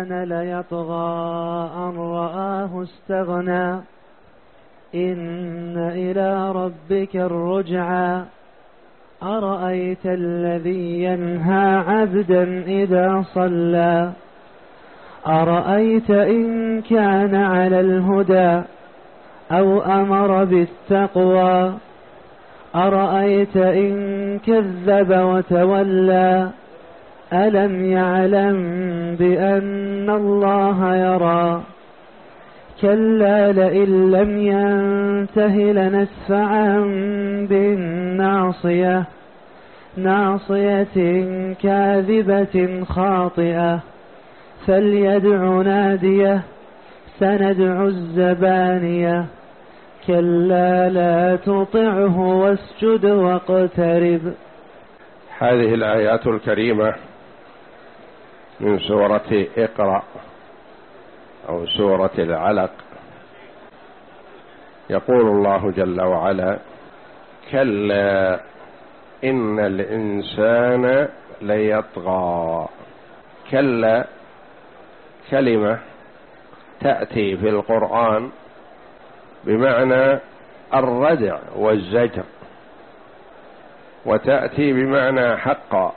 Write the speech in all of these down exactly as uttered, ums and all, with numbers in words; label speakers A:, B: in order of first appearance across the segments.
A: الإنسان ليطغى أن رآه استغنى إن إلى ربك الرجعى أرأيت الذي ينهى عبدا إذا صلى أرأيت إن كان على الهدى أو أمر بالتقوى أرأيت إن كذب وتولى ألم يعلم بأن الله يرى كلا لئن لم ينته لنسفعا بالناصية ناصية كاذبة خاطئة فليدع ناديه سندع الزبانية كلا لا تطعه واسجد واقترب.
B: هذه الآيات الكريمة من سورة اقرأ أو سورة العلق. يقول الله جل وعلا كلا إن الإنسان ليطغى. كلا كلمة تأتي في القرآن بمعنى الردع والزجر، وتأتي بمعنى حقا،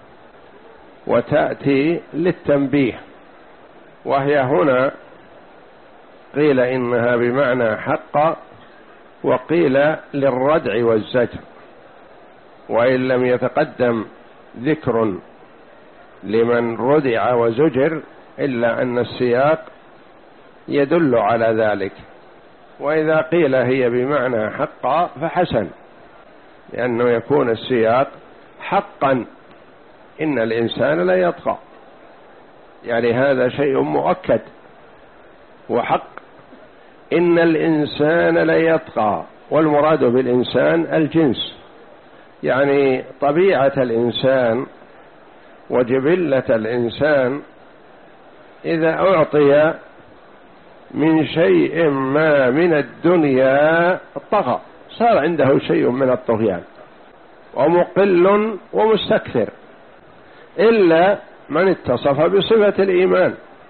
B: وتأتي للتنبيه، وهي هنا قيل إنها بمعنى حقا وقيل للردع والزجر، وإن لم يتقدم ذكر لمن ردع وزجر إلا أن السياق يدل على ذلك. وإذا قيل هي بمعنى حقا فحسن، لأنه يكون السياق حقا إن الإنسان لا يطغى، يعني هذا شيء مؤكد وحق. إن الإنسان لا يطغى، والمراد بالإنسان الجنس، يعني طبيعة الإنسان وجبلة الإنسان إذا أعطي من شيء ما من الدنيا طغى، صار عنده شيء من الطغيان ومقل ومستكثر، إلا من اتصف بصفة الإيمان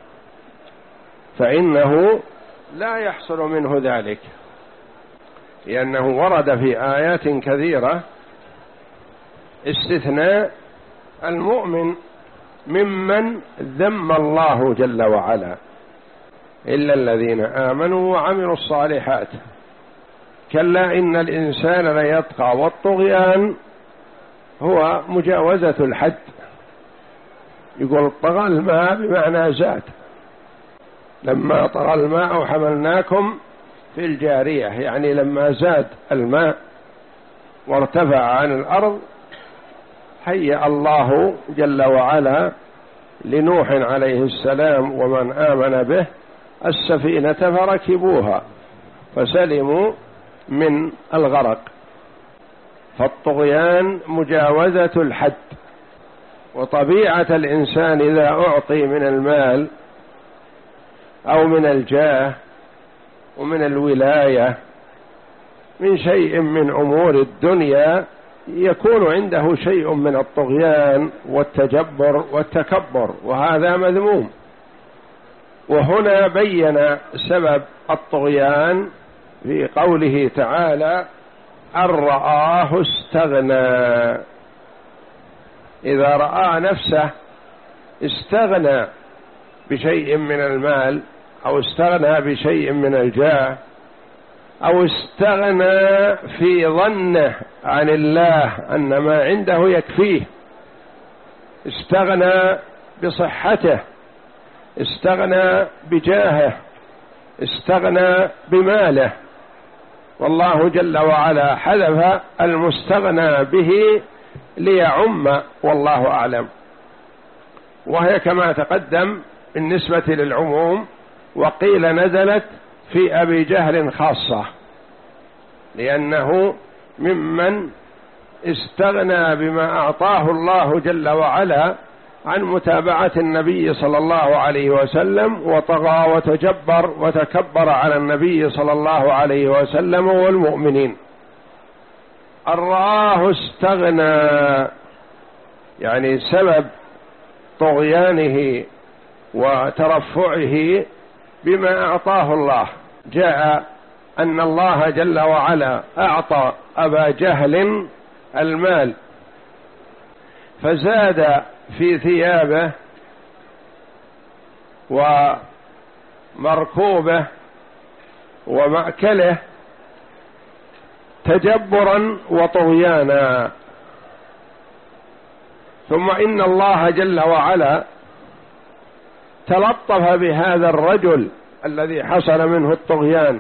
B: فإنه لا يحصل منه ذلك، لأنه ورد في آيات كثيرة استثناء المؤمن ممن ذم الله جل وعلا إلا الذين آمنوا وعملوا الصالحات. كلا إن الإنسان ليطغى، والطغيان هو مجاوزة الحد. يقول طغى الماء بمعنى زاد، لما طغى الماء حملناكم في الجارية، يعني لما زاد الماء وارتفع عن الأرض هيأ الله جل وعلا لنوح عليه السلام ومن آمن به السفينة فركبوها فسلموا من الغرق. فالطغيان مجاوزة الحد، وطبيعة الإنسان إذا أعطي من المال أو من الجاه ومن الولاية من شيء من أمور الدنيا يكون عنده شيء من الطغيان والتجبر والتكبر، وهذا مذموم. وهنا بين سبب الطغيان في قوله تعالى أن رآه استغنى. إذا رأى نفسه استغنى بشيء من المال أو استغنى بشيء من الجاه أو استغنى في ظنه عن الله أن ما عنده يكفيه، استغنى بصحته، استغنى بجاهه، استغنى بماله، والله جل وعلا حذف المستغنى به ليعم والله أعلم، وهي كما تقدم بالنسبة للعموم. وقيل نزلت في أبي جهل خاصة، لأنه ممن استغنى بما أعطاه الله جل وعلا عن متابعة النبي صلى الله عليه وسلم، وطغى وتجبر وتكبر على النبي صلى الله عليه وسلم والمؤمنين. أن رآه استغنى، يعني سبب طغيانه وترفعه بما أعطاه الله. جاء أن الله جل وعلا أعطى أبا جهل المال فزاد في ثيابه ومركوبه ومأكله تجبرا وطغيانا. ثم إن الله جل وعلا تلطف بهذا الرجل الذي حصل منه الطغيان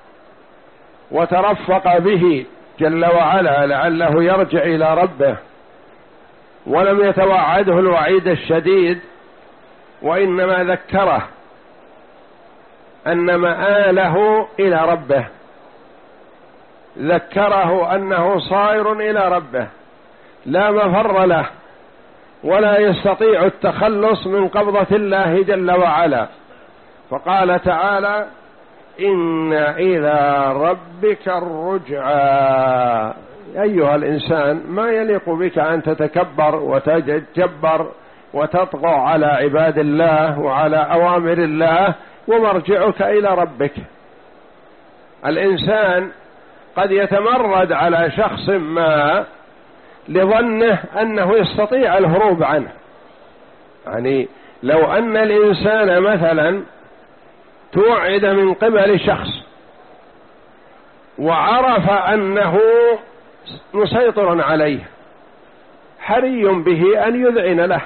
B: وترفق به جل وعلا لعله يرجع إلى ربه، ولم يتوعده الوعيد الشديد، وإنما ذكره أن مآله إلى ربه، ذكره أنه صائر إلى ربه لا مفر له ولا يستطيع التخلص من قبضة الله جل وعلا. فقال تعالى: إن إلى ربك الرجعى. أيها الإنسان، ما يليق بك أن تتكبر وتتجبر وتطغى على عباد الله وعلى أوامر الله، ومرجعك إلى ربك. الإنسان قد يتمرد على شخص ما لظنه أنه يستطيع الهروب عنه. يعني لو أن الإنسان مثلا توعد من قبل شخص وعرف أنه مسيطر عليه، حري به أن يذعن له.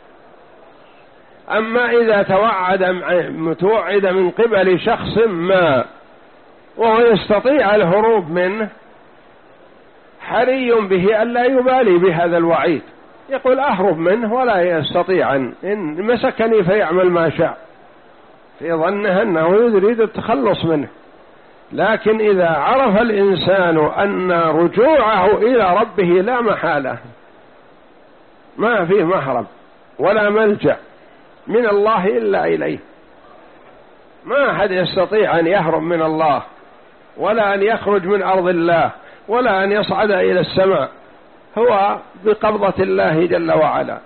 B: أما إذا توعد متوعد من قبل شخص ما وهو يستطيع الهروب منه، حري به أن لا يبالي بهذا الوعيد، يقول أهرب منه ولا يستطيع، إن مسكني فيعمل ما شاء، في ظنه أنه يريد التخلص منه. لكن إذا عرف الإنسان أن رجوعه إلى ربه لا محالة، ما فيه مهرب ولا ملجأ من الله إلا إليه، ما أحد يستطيع أن يهرب من الله ولا أن يخرج من أرض الله ولا أن يصعد إلى السماء، هو بقبضة الله جل وعلا.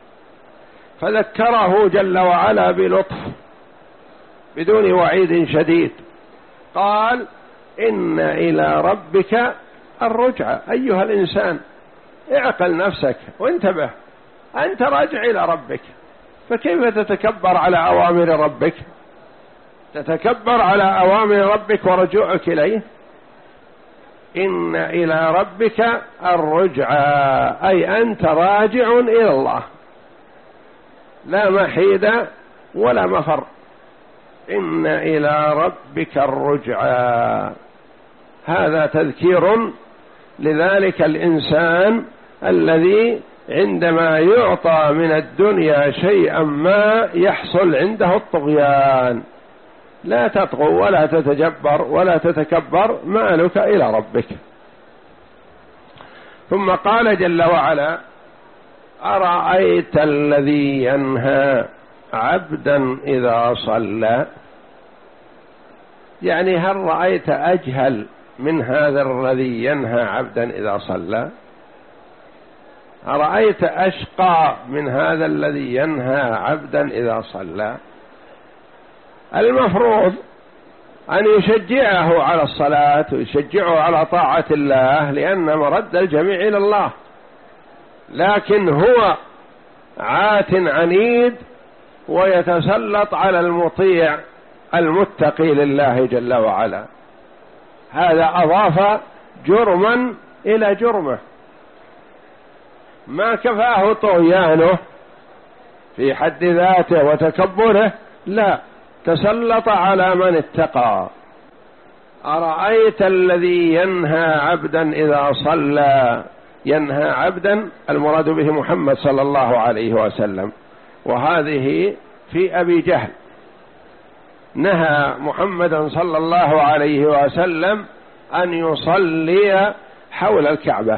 B: فذكره جل وعلا بلطف بدون وعيد شديد، قال: إن إلى ربك الرجعى. أيها الإنسان، اعقل نفسك وانتبه، أنت راجع إلى ربك، فكيف تتكبر على أوامر ربك؟ تتكبر على أوامر ربك ورجوعك إليه. إن إلى ربك الرجعى، أي أنت راجع إلى الله، لا محيد ولا مفر. إن إلى ربك الرجعى، هذا تذكير لذلك الإنسان الذي عندما يعطى من الدنيا شيئا ما يحصل عنده الطغيان. لا تطغوا ولا تتجبر ولا تتكبر، مالك إلى ربك. ثم قال جل وعلا: أرأيت الذي ينهى عبدا إذا صلى. يعني هل رأيت أجهل من هذا الذي ينهى عبدا إذا صلى؟ أرأيت أشقى من هذا الذي ينهى عبدا إذا صلى؟ المفروض أن يشجعه على الصلاة ويشجعه على طاعة الله، لأن مرد الجميع إلى الله، لكن هو عات عنيد ويتسلط على المطيع المتقي لله جل وعلا. هذا أضاف جرما إلى جرمه، ما كفاه طغيانه في حد ذاته وتكبره، لا، تسلط على من اتقى. أرأيت الذي ينهى عبدا إذا صلى. ينهى عبدا المراد به محمد صلى الله عليه وسلم، وهذه في أبي جهل. نهى محمدا صلى الله عليه وسلم أن يصلي حول الكعبة،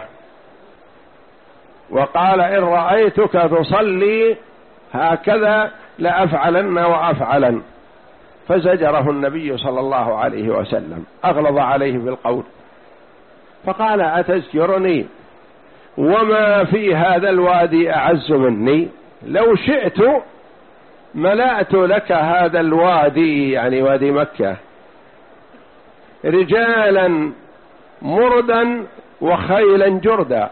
B: وقال: إن رأيتك تصلي هكذا لأفعلن وأفعلن. فزجره النبي صلى الله عليه وسلم، أغلظ عليه بالقول، فقال: أتزجرني وما في هذا الوادي أعز مني؟ لو شئت ملأت لك هذا الوادي، يعني وادي مكة، رجالا مردا وخيلا جردا.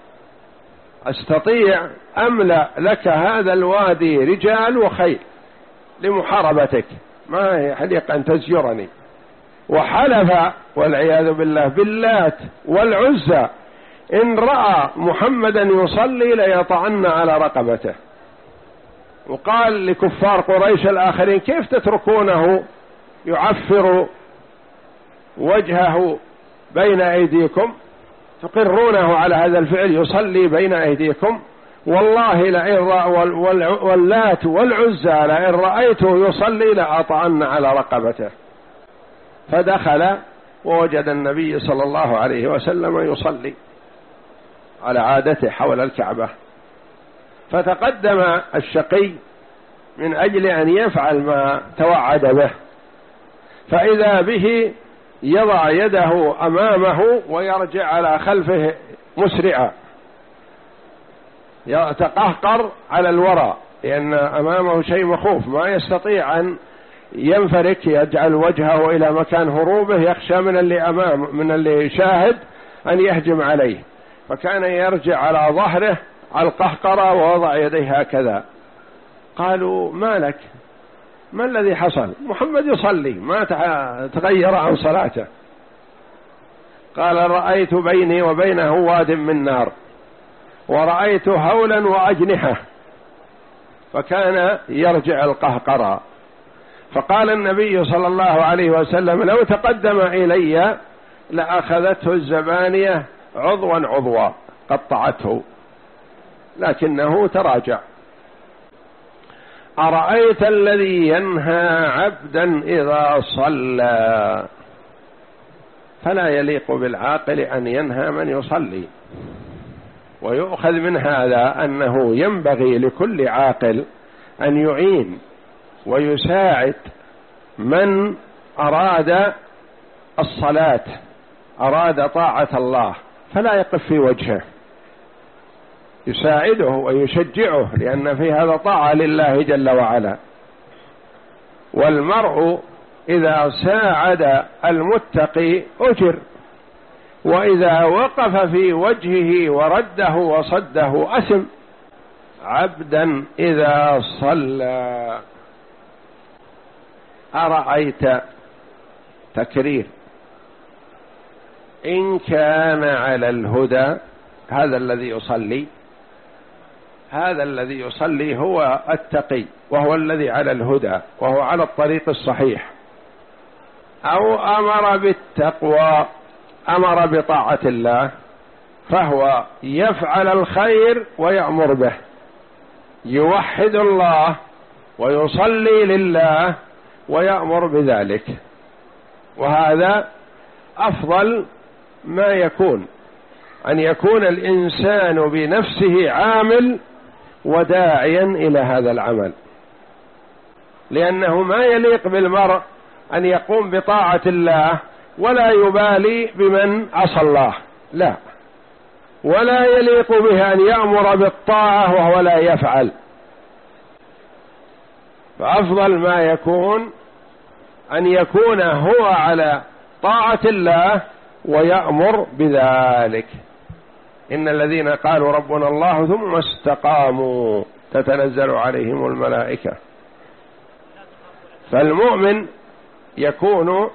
B: أستطيع أملأ لك هذا الوادي رجال وخيل لمحاربتك، ما يحليق أن تزجرني. وحلف والعياذ بالله باللات والعزى إن رأى محمدا يصلي ليطعن على رقبته. وقال لكفار قريش الآخرين: كيف تتركونه يعفر وجهه بين أيديكم، تقرونه على هذا الفعل، يصلي بين أيديكم؟ والله لئن واللات والعزى لئن رأيته يصلي لأطعن على رقبته. فدخل ووجد النبي صلى الله عليه وسلم يصلي على عادته حول الكعبة، فتقدم الشقي من أجل أن يفعل ما توعد به، فإذا به يضع يده أمامه ويرجع على خلفه مسرعا، يتقهقر على الوراء لأن أمامه شيء مخوف، ما يستطيع أن ينفرك يجعل وجهه إلى مكان هروبه، يخشى من اللي أمام من اللي يشاهد أن يهجم عليه، فكان يرجع على ظهره على القهقرة ووضع يديه هكذا. قالوا: ما لك؟ ما الذي حصل؟ محمد يصلي ما تغير عن صلاته. قال: رأيت بيني وبينه واد من نار، ورأيت هولا وأجنحة، فكان يرجع القهقرة. فقال النبي صلى الله عليه وسلم: لو تقدم إلي لأخذته الزبانية عضوا عضوا قطعته، لكنه تراجع. أرأيت الذي ينهى عبدا إذا صلى؟ فلا يليق بالعاقل أن ينهى من يصلي. ويؤخذ من هذا أنه ينبغي لكل عاقل أن يعين ويساعد من أراد الصلاة، أراد طاعة الله، فلا يقف في وجهه، يساعده ويشجعه، لأن في هذا طاعة لله جل وعلا. والمرء إذا ساعد المتقي أجر، وإذا وقف في وجهه ورده وصده أثم. عبدا إذا صلى. أرأيت تكرير إن كان على الهدى، هذا الذي يصلي، هذا الذي يصلي هو التقي، وهو الذي على الهدى، وهو على الطريق الصحيح، أو أمر بالتقوى، أمر بطاعة الله، فهو يفعل الخير ويأمر به، يوحد الله ويصلي لله ويأمر بذلك. وهذا أفضل ما يكون، أن يكون الإنسان بنفسه عامل وداعيا إلى هذا العمل، لأنه ما يليق بالمرء أن يقوم بطاعة الله ولا يبالي بمن عصى الله، لا، ولا يليق به أن يأمر بالطاعة وهو لا يفعل. فأفضل ما يكون أن يكون هو على طاعة الله ويأمر بذلك. إن الذين قالوا ربنا الله ثم استقاموا تتنزل عليهم الملائكة. فالمؤمن يكون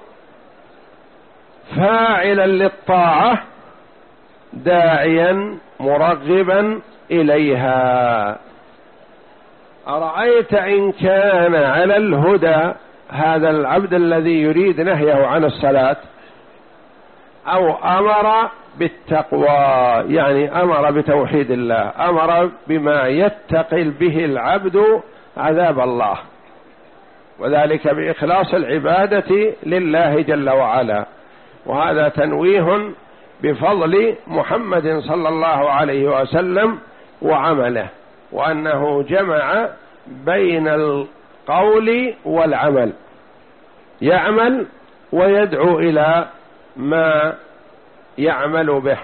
B: فاعلا للطاعة داعيا مرغبا إليها. أرأيت إن كان على الهدى، هذا العبد الذي يريد نهيه عن الصلاة، أو أمر بالتقوى، يعني أمر بتوحيد الله، أمر بما يتقي به العبد عذاب الله، وذلك بإخلاص العبادة لله جل وعلا. وهذا تنويه بفضل محمد صلى الله عليه وسلم وعمله، وأنه جمع بين القول والعمل، يعمل ويدعو إلى ما يعمل به.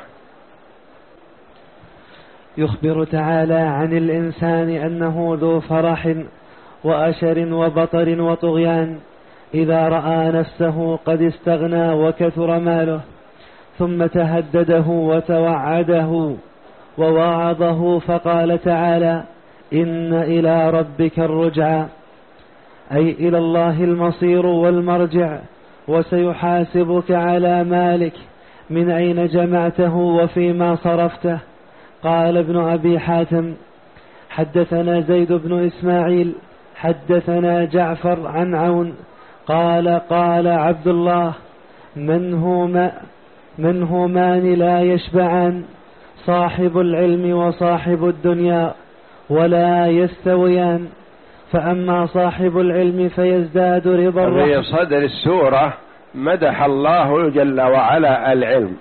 A: يخبر تعالى عن الإنسان أنه ذو فرح وأشر وبطر وطغيان إذا رأى نفسه قد استغنى وكثر ماله، ثم تهدده وتوعده ووعظه فقال تعالى: إن إلى ربك الرجعى، أي إلى الله المصير والمرجع، وسيحاسبك على مالك، من أين جمعته وفيما صرفته. قال ابن أبي حاتم: حدثنا زيد بن إسماعيل حدثنا جعفر عن عون قال قال عبد الله: من هما من همان لا يشبعان، صاحب العلم وصاحب الدنيا ولا يستويان، فأما صاحب العلم فيزداد رضا الرحمن.
B: في صدر السورة مدح الله جل وعلا العلم،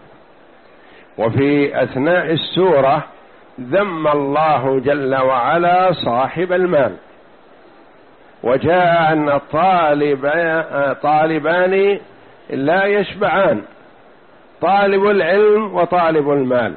B: وفي أثناء السورة ذم الله جل وعلا صاحب المال، وجاء أن طالبان لا يشبعان، طالب العلم وطالب المال،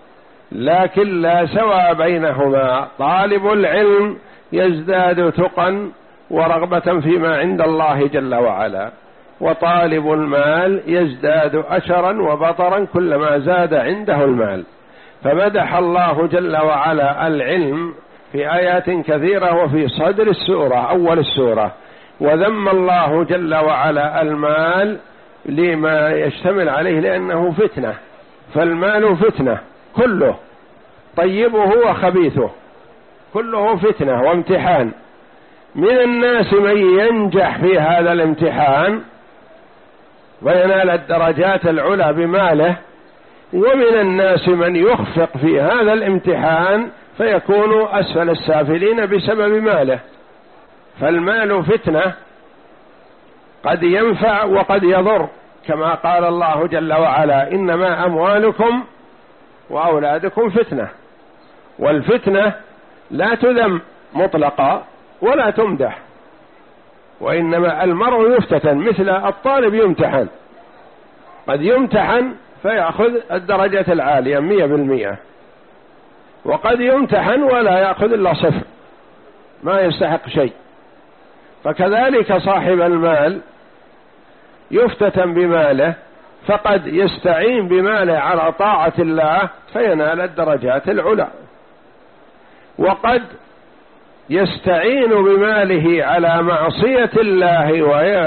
B: لكن لا سوى بينهما. طالب العلم يزداد تقا ورغبة فيما عند الله جل وعلا، وطالب المال يزداد أشرا وبطرا كلما زاد عنده المال. فمدح الله جل وعلا العلم في آيات كثيرة وفي صدر السورة أول السورة، وذم الله جل وعلا المال لما يشتمل عليه لأنه فتنة، فالمال فتنة كله، طيبه وخبيثه كله فتنة وامتحان. من الناس من ينجح في هذا الامتحان وينال الدرجات العلى بماله، ومن الناس من يخفق في هذا الامتحان فيكون أسفل السافلين بسبب ماله. فالمال فتنة، قد ينفع وقد يضر، كما قال الله جل وعلا: إنما أموالكم وأولادكم فتنة. والفتنة لا تذم مطلقا ولا تمدح، وإنما المرء يفتتن، مثل الطالب يمتحن، قد يمتحن فيأخذ الدرجة العالية مية بالمية، وقد يمتحن ولا يأخذ إلا صفر، ما يستحق شيء. فكذلك صاحب المال يفتتن بماله، فقد يستعين بماله على طاعة الله فينال الدرجات العلى، وقد يستعين بماله على معصية الله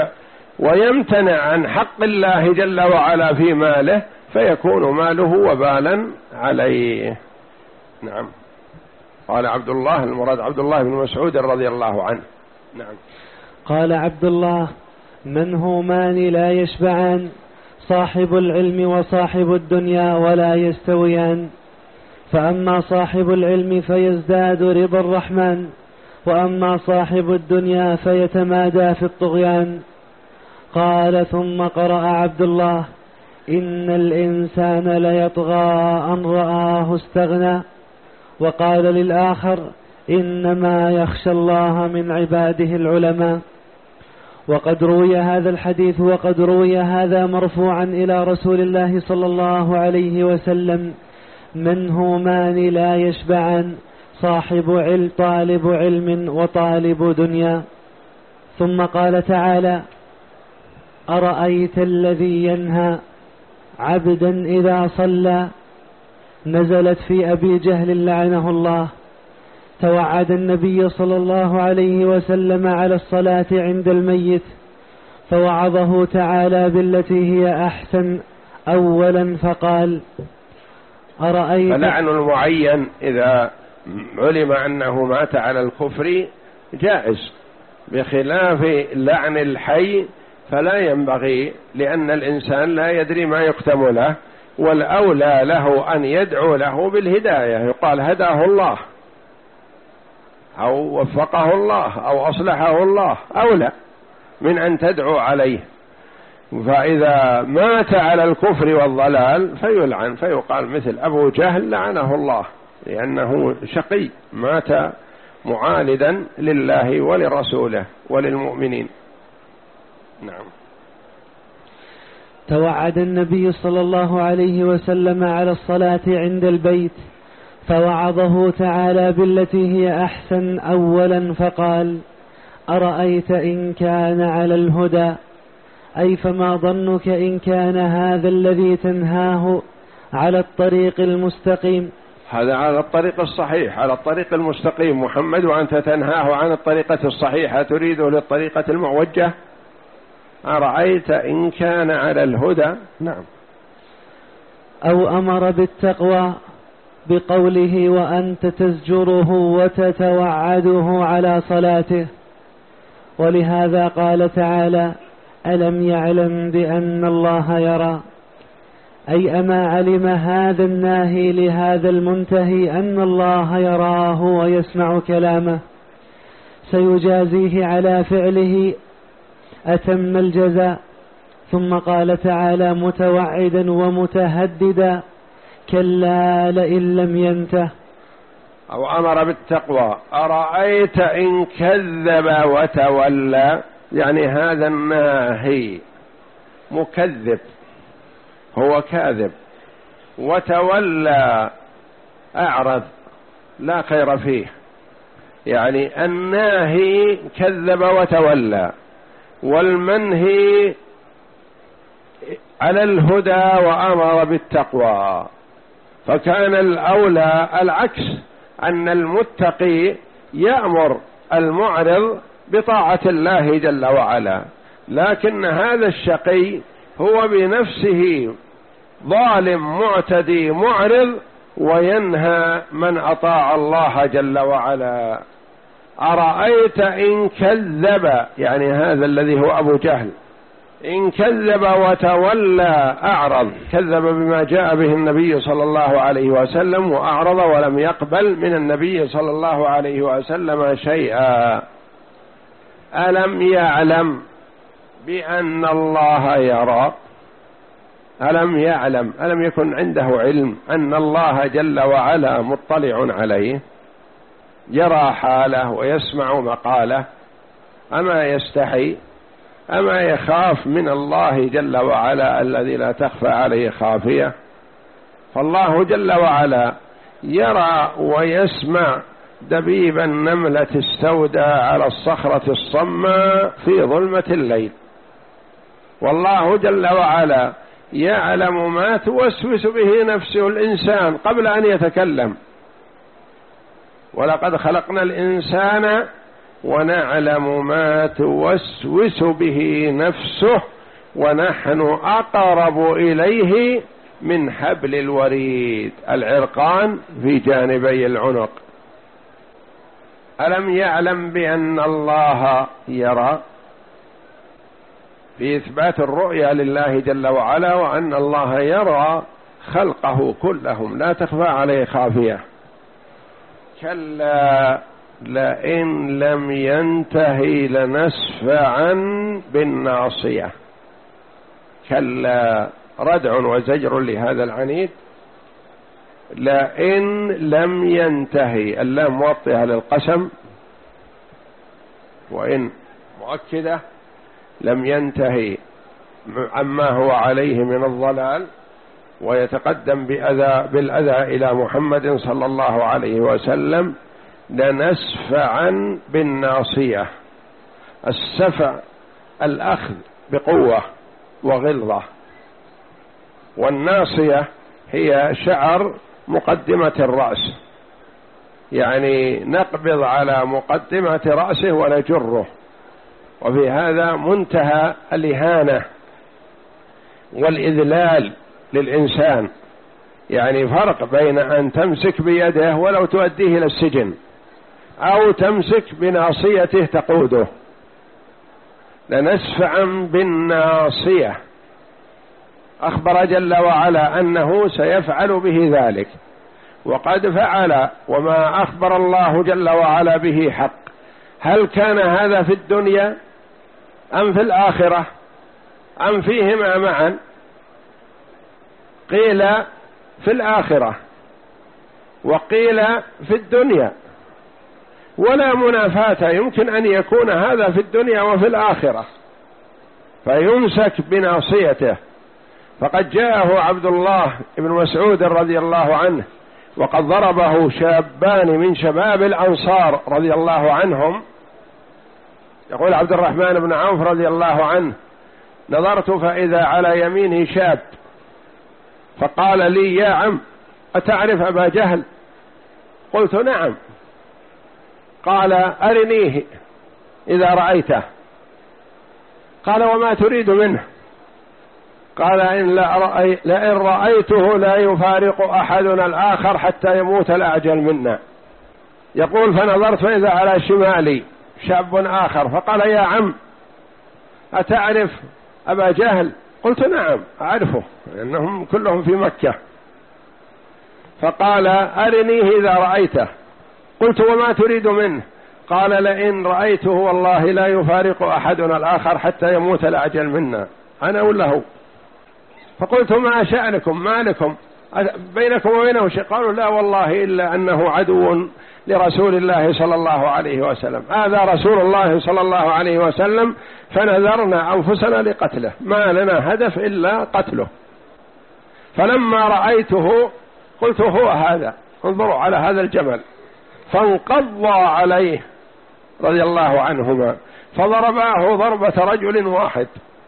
B: ويمتنع عن حق الله جل وعلا في ماله فيكون ماله وبالا عليه. نعم. قال عبد الله، المراد عبد الله بن مسعود رضي الله عنه. نعم.
A: قال عبد الله: من همان لا يشبعان، صاحب العلم وصاحب الدنيا ولا يستويان، فأما صاحب العلم فيزداد رضا الرحمن، وأما صاحب الدنيا فيتمادى في الطغيان. قال: ثم قرأ عبد الله: إن الإنسان ليطغى أن رآه استغنى. وقال للآخر: إنما يخشى الله من عباده العلماء. وقد روي هذا الحديث وقد روي هذا مرفوعا إلى رسول الله صلى الله عليه وسلم: من همان لا يشبعان، صاحب علم طالب علم وطالب دنيا. ثم قال تعالى: أرأيت الذي ينهى عبدا إذا صلى. نزلت في أبي جهل لعنه الله. توعد النبي صلى الله عليه وسلم على الصلاة عند الميت، فوعظه تعالى بالتي هي أحسن أولا فقال: أرأيت.
B: فلعن المعين إذا علم أنه مات على الكفر جائز، بخلاف لعن الحي فلا ينبغي، لأن الإنسان لا يدري ما يختم له، والأولى له أن يدعو له بالهداية، يقال هداه الله أو وفقه الله أو أصلحه الله، أولى من أن تدعو عليه. فإذا مات على الكفر والضلال فيلعن، فيقال مثل أبو جهل لعنه الله، لأنه شقي مات معاندا لله ولرسوله وللمؤمنين. نعم.
A: توعد النبي صلى الله عليه وسلم على الصلاة عند البيت، فوعظه تعالى بالتي هي أحسن أولا فقال: أرأيت إن كان على الهدى، أي فما ظنك إن كان هذا الذي تنهاه على الطريق المستقيم؟
B: هذا على الطريق الصحيح، على الطريق المستقيم محمد، وأنت تنهاه عن الطريقة الصحيحة تريده للطريقة المعوجة. أرأيت إن كان على الهدى. نعم.
A: أو أمر بالتقوى بقوله وأنت تزجره وتتوعده على صلاته، ولهذا قال تعالى ألم يعلم بأن الله يرى، أي أما علم هذا الناهي لهذا المنتهي أن الله يراه ويسمع كلامه سيجازيه على فعله أتم الجزاء. ثم قال تعالى متوعدا ومتهددا كلا لئن لم ينته.
B: أو أمر بالتقوى. أرأيت إن كذب وتولى، يعني هذا الناهي مكذب، هو كاذب، وتولى أعرض لا خير فيه، يعني الناهي كذب وتولى، والمنهي على الهدى وأمر بالتقوى. فكان الأولى العكس، أن المتقي يأمر المعرض بطاعة الله جل وعلا، لكن هذا الشقي هو بنفسه ظالم معتدي معرض وينهى من أطاع الله جل وعلا. أرأيت إن كذب، يعني هذا الذي هو أبو جهل، إن كذب وتولى أعرض، كذب بما جاء به النبي صلى الله عليه وسلم وأعرض ولم يقبل من النبي صلى الله عليه وسلم شيئا. ألم يعلم بأن الله يرى؟ ألم يعلم، ألم يكن عنده علم أن الله جل وعلا مطلع عليه، يرى حاله ويسمع مقاله؟ أما يستحي؟ أما يخاف من الله جل وعلا الذي لا تخفى عليه خافية؟ فالله جل وعلا يرى ويسمع دبيب النملة السوداء على الصخرة الصماء في ظلمة الليل، والله جل وعلا يعلم ما توسوس به نفسه الإنسان قبل أن يتكلم. ولقد خلقنا الإنسان ونعلم ما توسوس به نفسه ونحن أقرب إليه من حبل الوريد، العرقان في جانبي العنق. ألم يعلم بأن الله يرى، في إثبات الرؤيا لله جل وعلا، وأن الله يرى خلقه كلهم لا تخفى عليه خافية. كلا لئن لم ينتهي لنسفعا بالناصية. كلا ردع وزجر لهذا العنيد. لئن لم ينتهي، اللام موطئة للقسم، وإن مؤكدة، لم ينتهي عما هو عليه من الضلال، ويتقدم بأذى بالأذى إلى محمد صلى الله عليه وسلم، لنسفعا بالناصية. السفع الأخذ بقوة وغلظة، والناصية هي شعر مقدمة الرأس، يعني نقبض على مقدمة رأسه ونجره، وفي هذا منتهى الإهانة والإذلال للإنسان. يعني فرق بين أن تمسك بيده ولو تؤديه إلى السجن، أو تمسك بناصيته تقوده. لنسفعا بالناصية، أخبر جل وعلا أنه سيفعل به ذلك، وقد فعل، وما أخبر الله جل وعلا به حق. هل كان هذا في الدنيا أم في الآخرة أم فيهما معا؟ قيل في الآخرة وقيل في الدنيا، ولا منافاة، يمكن أن يكون هذا في الدنيا وفي الآخرة، فيمسك بناصيته. فقد جاءه عبد الله بن مسعود رضي الله عنه، وقد ضربه شابان من شباب الأنصار رضي الله عنهم يقول عبد الرحمن بن عوف رضي الله عنه: نظرت فإذا على يميني شاب فقال لي: يا عم أتعرف أبا جهل؟ قلت: نعم. قال: أرنيه إذا رأيته. قال: وما تريد منه؟ قال: إن لئن رأيته لا يفارق أحدنا الآخر حتى يموت الأعجل منا. يقول: فنظرت فإذا على شمالي شاب آخر فقال: يا عم أتعرف أبا جهل؟ قلت: نعم أعرفه لأنهم كلهم في مكة. فقال: أرنيه إذا رأيته. قلت: وما تريد منه؟ قال: لئن رأيته والله لا يفارق أحدنا الآخر حتى يموت الأعجل منا، أنا ولا هو؟ فقلت: ما شأنكم، ما لكم بينكم وبينه شيء؟ قالوا: لا والله إلا أنه عدو لرسول الله صلى الله عليه وسلم، هذا رسول الله صلى الله عليه وسلم فنذرنا أنفسنا لقتله، ما لنا هدف إلا قتله. فلما رأيته قلت: هو هذا، انظروا على هذا الجمل. فانقضى عليه رضي الله عنهما فضرباه ضربة رجل واحد،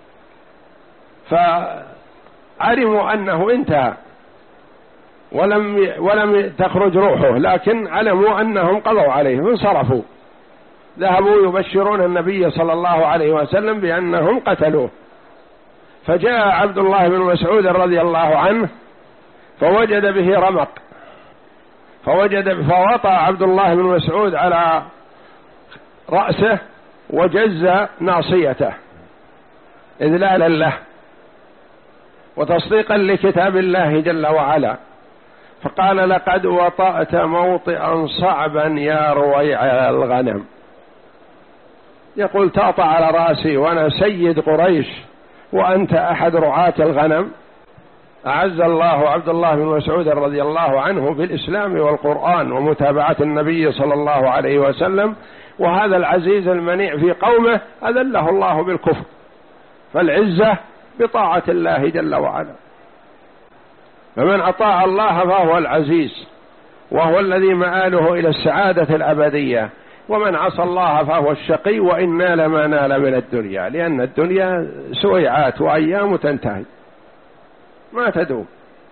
B: فعلموا أنه انتهى ولم ولم تخرج روحه، لكن علموا أنهم قضوا عليه فانصرفوا، ذهبوا يبشرون النبي صلى الله عليه وسلم بأنهم قتلوه. فجاء عبد الله بن مسعود رضي الله عنه فوجد به رمق، فوجد فوطأ عبد الله بن مسعود على رأسه وجز ناصيته إذلالا له وتصديقا لكتاب الله جل وعلا، فقال: لقد وطأت موطئا صعبا يا رويع الغنم. يقول: تأطأ على رأسي وأنا سيد قريش وأنت أحد رعاة الغنم. أعز الله عبد الله بن مسعود رضي الله عنه بالإسلام والقرآن ومتابعة النبي صلى الله عليه وسلم، وهذا العزيز المنيع في قومه أذله الله بالكفر، فالعزة بطاعة الله جل وعلا. فمن أطاع الله فهو العزيز وهو الذي مآله إلى السعادة الأبدية، ومن عصى الله فهو الشقي وإن نال ما نال من الدنيا، لأن الدنيا سويعات وأيام تنتهي ما تدوم.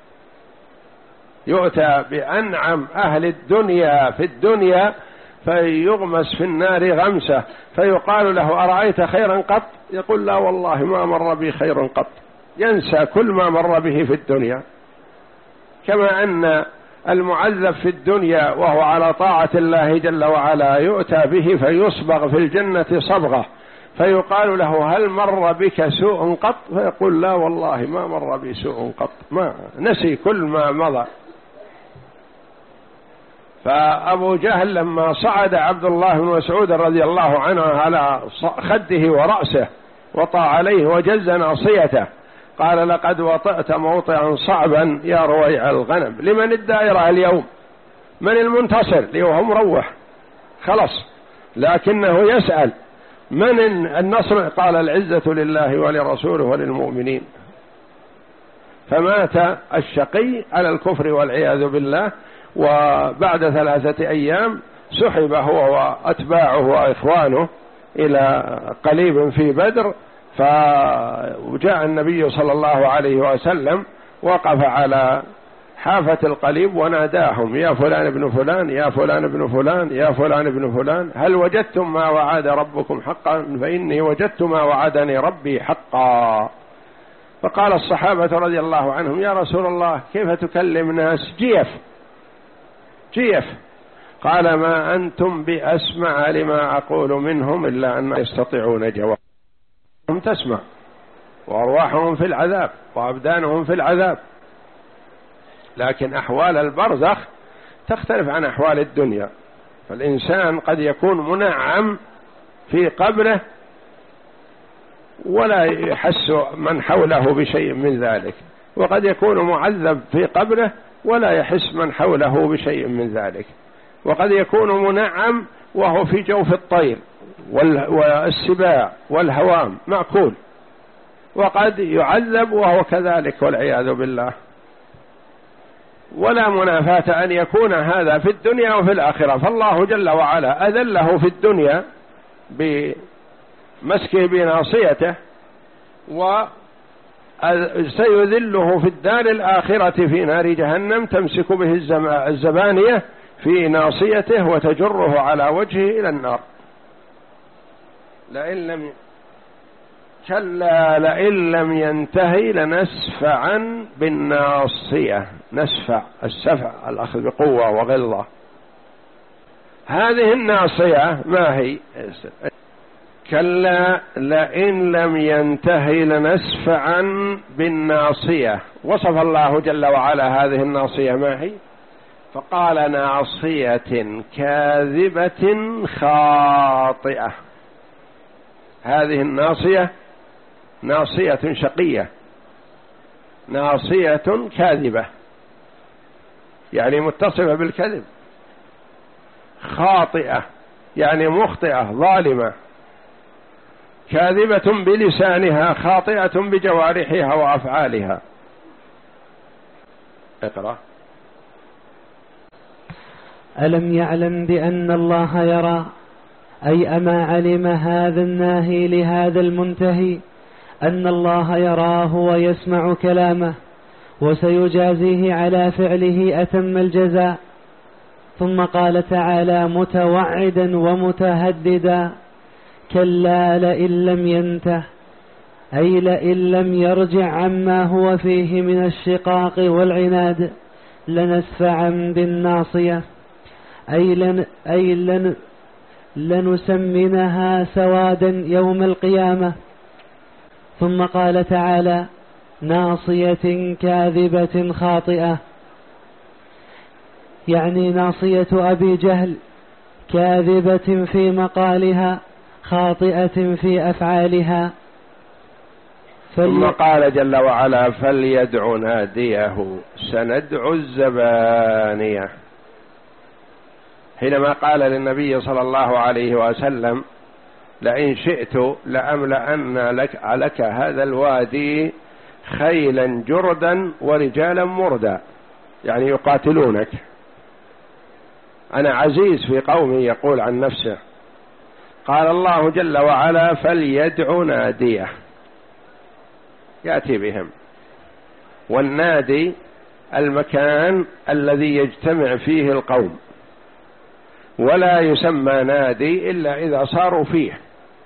B: يؤتى بأنعم أهل الدنيا في الدنيا فيغمس في النار غمسة فيقال له: أرأيت خيرا قط؟ يقول: لا والله ما مر بي خير قط. ينسى كل ما مر به في الدنيا. كما أن المعذب في الدنيا وهو على طاعة الله جل وعلا يؤتى به فيصبغ في الجنة صبغة فيقال له: هل مر بك سوء قط؟ فيقول: لا والله ما مر بي سوء قط، ما نسي كل ما مضى. فأبو جهل لما صعد عبد الله بن مسعود رضي الله عنه على خده ورأسه وطأ عليه وجز ناصيته قال: لقد وطأت موطئا صعبا يا رويع الغنم. لمن الدائرة اليوم؟ من المنتصر؟ ليوم مروح خلص، لكنه يسأل من النصر؟ قال: العزة لله ولرسوله وللمؤمنين. فمات الشقي على الكفر والعياذ بالله، وبعد ثلاثة أيام سحب هو وأتباعه وإخوانه إلى قليب في بدر، فجاء النبي صلى الله عليه وسلم وقف على حافة القليب وناداهم: يا فلان ابن فلان، يا فلان ابن فلان، يا فلان ابن فلان، هل وجدتم ما وعد ربكم حقا؟ فإني وجدت ما وعدني ربي حقا. فقال الصحابة رضي الله عنهم: يا رسول الله كيف تكلم ناس جيف جيف؟ قال: ما أنتم بأسمع لما أقول منهم إلا أن يستطيعون جواب. هم تسمع وأرواحهم في العذاب وأبدانهم في العذاب، لكن أحوال البرزخ تختلف عن أحوال الدنيا. فالإنسان قد يكون منعم في قبره ولا يحس من حوله بشيء من ذلك، وقد يكون معذب في قبره ولا يحس من حوله بشيء من ذلك، وقد يكون منعم وهو في جوف الطير والسباع والهوام مأكول، وقد يعذب وهو كذلك والعياذ بالله. ولا منافاة أن يكون هذا في الدنيا وفي الآخرة، فالله جل وعلا أذله في الدنيا مسكه بناصيته، وسيذله في الدار الآخرة في نار جهنم تمسك به الزبانية في ناصيته وتجره على وجهه إلى النار. لئن لم كلا لئن لم ينتهي لنسفعا بالناصية. نسفع، السفع الأخذ بقوة وغلظة. هذه الناصية ما هي؟ كلا لئن لم ينتهي لنسفعا بالناصية. وصف الله جل وعلا هذه الناصية ما هي؟ فقال ناصية كاذبة خاطئة. هذه الناصية ناصية شقية، ناصية كاذبة يعني متصفة بالكذب، خاطئة يعني مخطئة ظالمة، كاذبة بلسانها خاطئة بجوارحها وأفعالها. اقرأ.
A: ألم يعلم بأن الله يرى، أي أما علم هذا الناهي لهذا المنتهي أن الله يراه ويسمع كلامه وسيجازيه على فعله أتم الجزاء. ثم قال تعالى متوعدا ومتهددا كلا لئن لم ينته، أي لئن لم يرجع عما هو فيه من الشقاق والعناد لنسفعا بالناصية، أي, لن أي لن لنسمنها سوادا يوم القيامة. ثم قال تعالى ناصية كاذبة خاطئة، يعني ناصية أبي جهل كاذبة في مقالها خاطئة في أفعالها.
B: فلي... ثم قال جل وعلا فليدع ناديه سندع الزبانية. حينما قال للنبي صلى الله عليه وسلم لئن شئت لأملأن لك عليك هذا الوادي خيلا جردا ورجالا مردا، يعني يقاتلونك، أنا عزيز في قومي يقول عن نفسه. قال الله جل وعلا فليدع ناديه، يأتي بهم. والنادي المكان الذي يجتمع فيه القوم، ولا يسمى نادي إلا إذا صاروا فيه،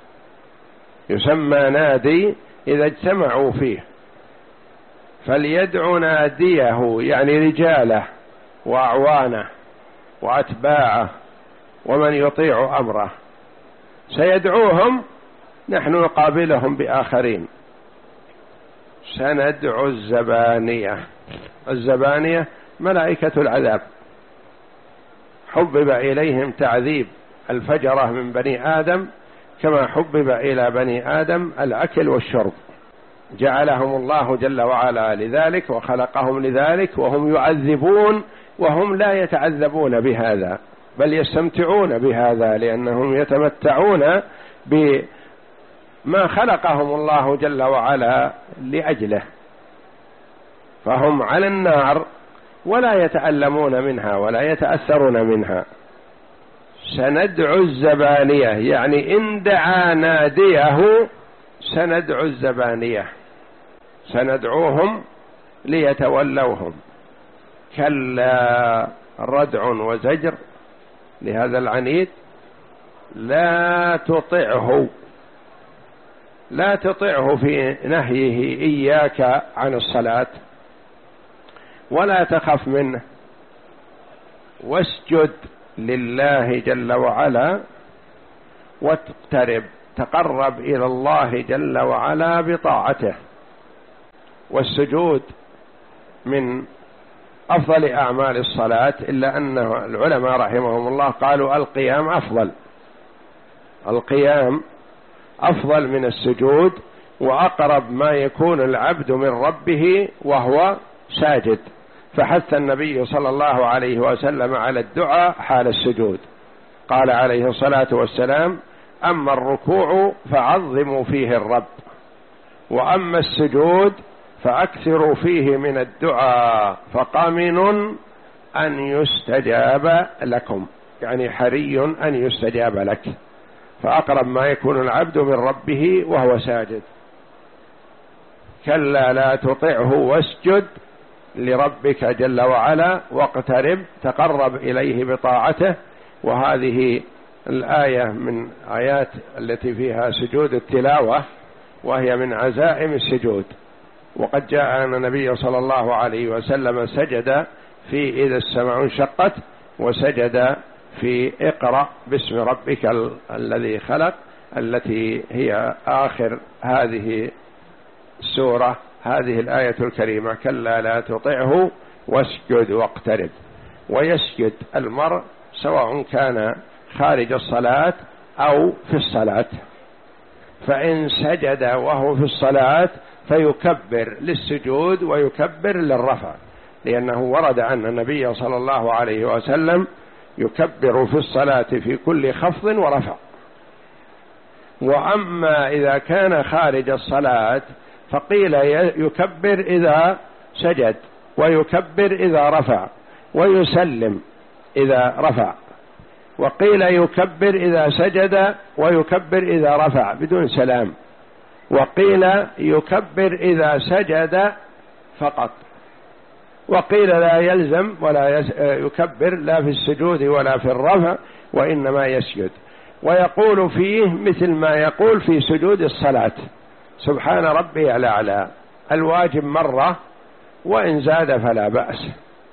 B: يسمى نادي إذا اجتمعوا فيه. فليدع ناديه يعني رجاله وأعوانه وأتباعه ومن يطيع أمره، سيدعوهم، نحن نقابلهم بآخرين. سندع الزبانية. الزبانية ملائكة العذاب، حبب إليهم تعذيب الفجرة من بني آدم كما حبب إلى بني آدم الأكل والشرب، جعلهم الله جل وعلا لذلك وخلقهم لذلك، وهم يعذبون وهم لا يتعذبون بهذا بل يستمتعون بهذا، لأنهم يتمتعون بما خلقهم الله جل وعلا لأجله، فهم على النار ولا يتألمون منها ولا يتأثرون منها. سندع الزبانية يعني إن دعا ناديه سندع الزبانية، سندعوهم ليتولوهم. كلا ردع وزجر لهذا العنيد، لا تطعه، لا تطعه في نهيه إياك عن الصلاة ولا تخف منه، واسجد لله جل وعلا واقترب، تقرب إلى الله جل وعلا بطاعته. والسجود من أفضل أعمال الصلاة، إلا أن العلماء رحمهم الله قالوا القيام أفضل، القيام أفضل من السجود، وأقرب ما يكون العبد من ربه وهو ساجد. فحث النبي صلى الله عليه وسلم على الدعاء حال السجود، قال عليه الصلاة والسلام أما الركوع فعظموا فيه الرب، وأما السجود فأكثروا فيه من الدعاء فقامن أن يستجاب لكم، يعني حري أن يستجاب لك. فأقرب ما يكون العبد من ربه وهو ساجد. كلا لا تطعه واسجد لربك جل وعلا واقترب، تقرب إليه بطاعته. وهذه الآية من آيات التي فيها سجود التلاوة، وهي من عزائم السجود. وقد جاء أن النبي صلى الله عليه وسلم سجد في إذا السماء انشقت، وسجد في اقرأ باسم ربك ال... الذي خلق، التي هي آخر هذه السورة، هذه الآية الكريمة: كلا لا تطعه واسجد واقترب. ويسجد المرء سواء كان خارج الصلاة أو في الصلاة، فإن سجد وهو في الصلاة فيكبر للسجود ويكبر للرفع، لأنه ورد أن النبي صلى الله عليه وسلم يكبر في الصلاة في كل خفض ورفع. وأما إذا كان خارج الصلاة فقيل يكبر إذا سجد، ويكبر إذا رفع، ويسلم إذا رفع. وقيل يكبر إذا سجد ويكبر إذا رفع بدون سلام. وقيل يكبر إذا سجد فقط. وقيل لا يلزم ولا يكبر لا في السجود ولا في الرفع، وإنما يسجد. ويقول فيه مثل ما يقول في سجود الصلاة: سبحان ربي الأعلى، الواجب مرة، وإن زاد فلا بأس.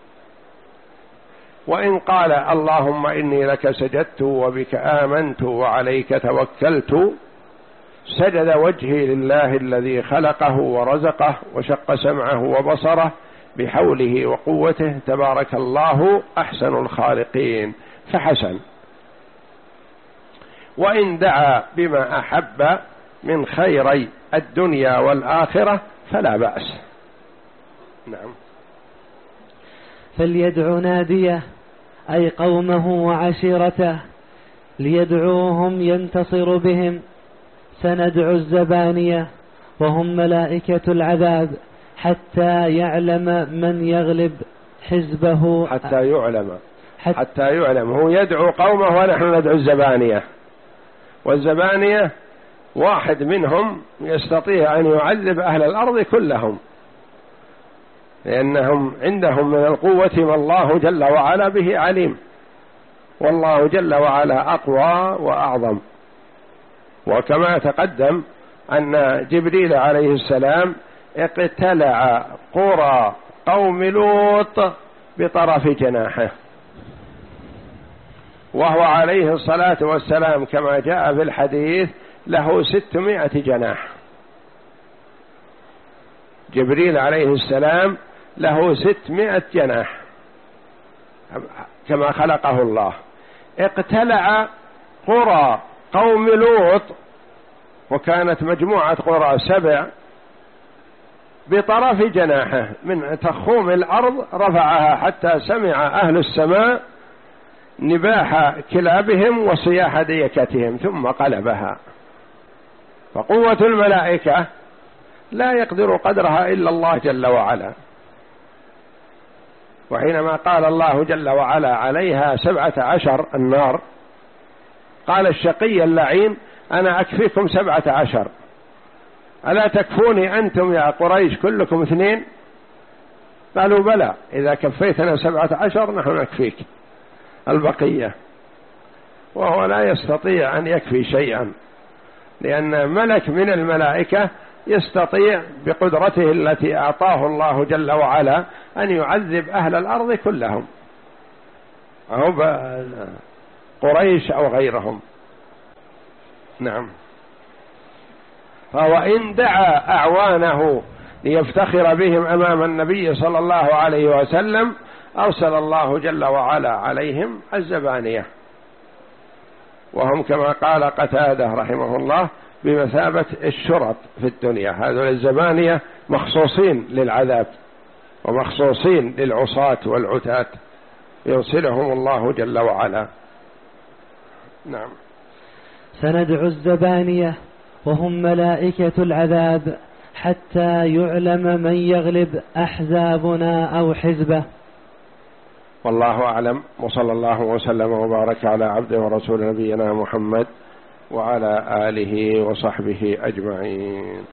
B: وإن قال اللهم إني لك سجدت وبك آمنت وعليك توكلت، سجد وجهي لله الذي خلقه ورزقه وشق سمعه وبصره بحوله وقوته، تبارك الله أحسن الخالقين، فحسن. وإن دعا بما أحب من خيري الدنيا والآخرة فلا بأس. نعم.
A: فليدعو ناديه أي قومه وعشيرته ليدعوهم ينتصر بهم. سندعو الزبانية وهم ملائكة العذاب حتى يعلم من يغلب حزبه.
B: حتى يعلم حتى, حتى يعلم هو يدعو قومه ونحن ندعو الزبانية. والزبانية واحد منهم يستطيع أن يعذب أهل الأرض كلهم، لأنهم عندهم من القوة ما الله جل وعلا به عليم، والله جل وعلا أقوى وأعظم. وكما تقدم أن جبريل عليه السلام اقتلع قرى قوم لوط بطرف جناحه، وهو عليه الصلاة والسلام كما جاء في الحديث له ستمائة جناح. جبريل عليه السلام له ستمائة جناح كما خلقه الله. اقتلع قرى قوم لوط، وكانت مجموعة قرى سبع، بطرف جناحه من تخوم الأرض رفعها حتى سمع أهل السماء نباح كلابهم وصياح ديكتهم ثم قلبها. فقوة الملائكة لا يقدر قدرها إلا الله جل وعلا. وحينما قال الله جل وعلا عليها سبعة عشر النار، قال الشقي اللعين أنا أكفيكم سبعة عشر، ألا تكفوني أنتم يا قريش كلكم اثنين؟ قالوا بلى، إذا كفيتنا سبعة عشر نحن نكفيك البقية. وهو لا يستطيع أن يكفي شيئا، لأن ملك من الملائكة يستطيع بقدرته التي أعطاه الله جل وعلا أن يعذب أهل الأرض كلهم، أو قريش أو غيرهم. نعم. فوإن دعا أعوانه ليفتخر بهم أمام النبي صلى الله عليه وسلم أرسل الله جل وعلا عليهم الزبانية، وهم كما قال قتادة رحمه الله بمثابة الشرط في الدنيا. هذول الزبانية مخصوصين للعذاب ومخصوصين للعصاة والعتاة، يرسلهم الله جل وعلا. نعم.
A: سندعو الزبانية وهم ملائكة العذاب حتى يعلم من يغلب أحزابنا أو حزبه.
B: والله أعلم، وصلى الله وسلم وبارك على عبده ورسول نبينا محمد وعلى آله وصحبه أجمعين.